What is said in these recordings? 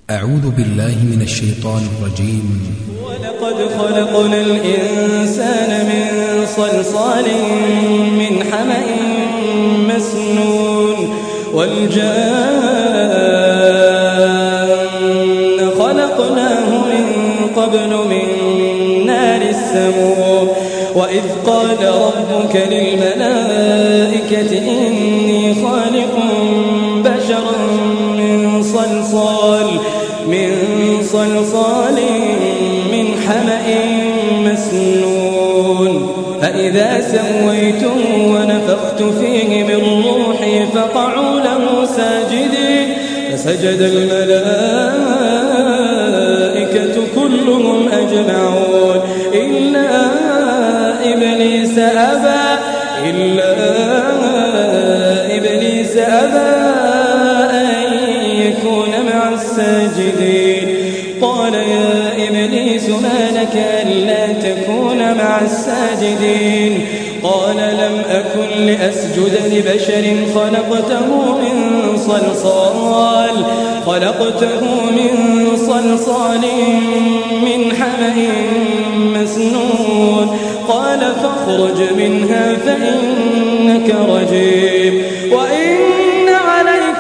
أعوذ بالله من الشيطان الرجيم. ولقد خلقنا الإنسان من صلصال من حمأ مسنون والجان خلقناه من قبل من نار السموم وإذ قال ربك للملائكة إني خالق بشرا من صلصال من حمأ مسنون فإذا سويته ونفخت فيه من روحي فقعوا له ساجدين فسجد الملائكة كلهم أجمعون إلا إبليس أبى أن يكون مع الساجدين قال يا إبليس ما لك ألا تكون مع الساجدين قال لم أكن لأسجد لبشر خلقته من صلصال من حمأ مسنون قال فاخرج منها فإنك رجيم وإن عليك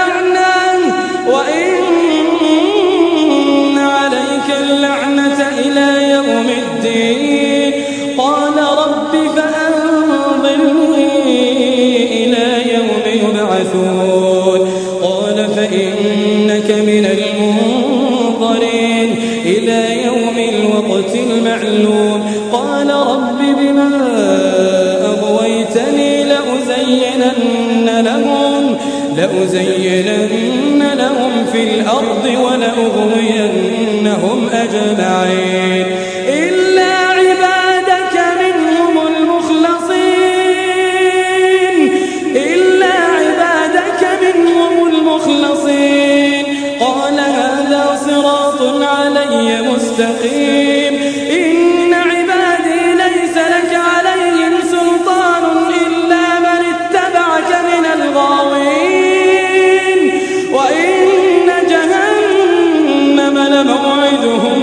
اللعنة إلى يوم الدين قال رب فأنظرني إلى يوم يبعثون قال فإنك من المنظرين إلى يوم الوقت المعلوم قال رب بما أغويتني لأزينن لهم في الأرض ولأغوينهم أجمعين إلا عبادك منهم المخلصين قال هذا صراط علي مستقيم إن عبادي ليس لك عليهم سلطان إلا من اتبعك من الغاوين وإن جهنم لموعدهم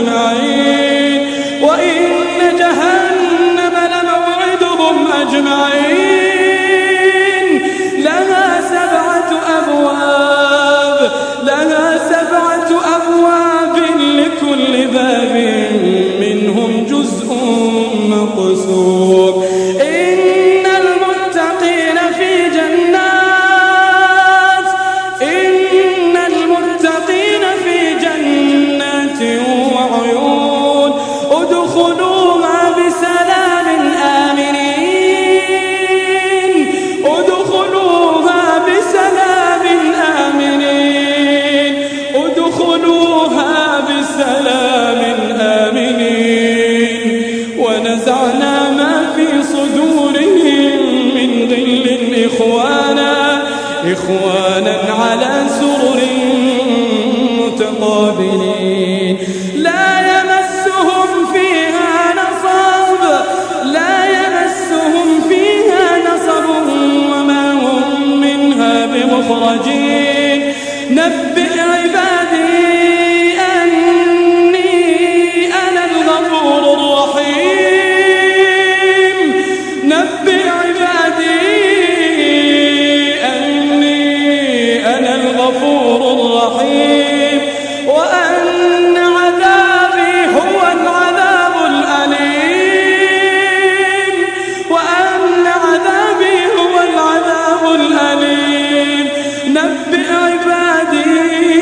أجمعين لها سبعة أبواب لكل باب منهم جزء مقسوم إن المتقين في جنات وعيون ادخلوها بسلام آمنين ونزعنا ما في صدورهم من غل إخوانا على سرر متقابلين لا يمسهم فيها نصب وما هم منها بمخرجين نبئ عبادي أني أنا الغفور الرحيم وأن عذابي هو العذاب الأليم نبئ عبادي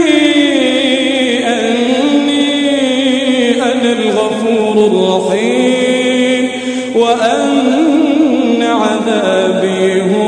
أني أنا الغفور الرحيم وأن عذابي هو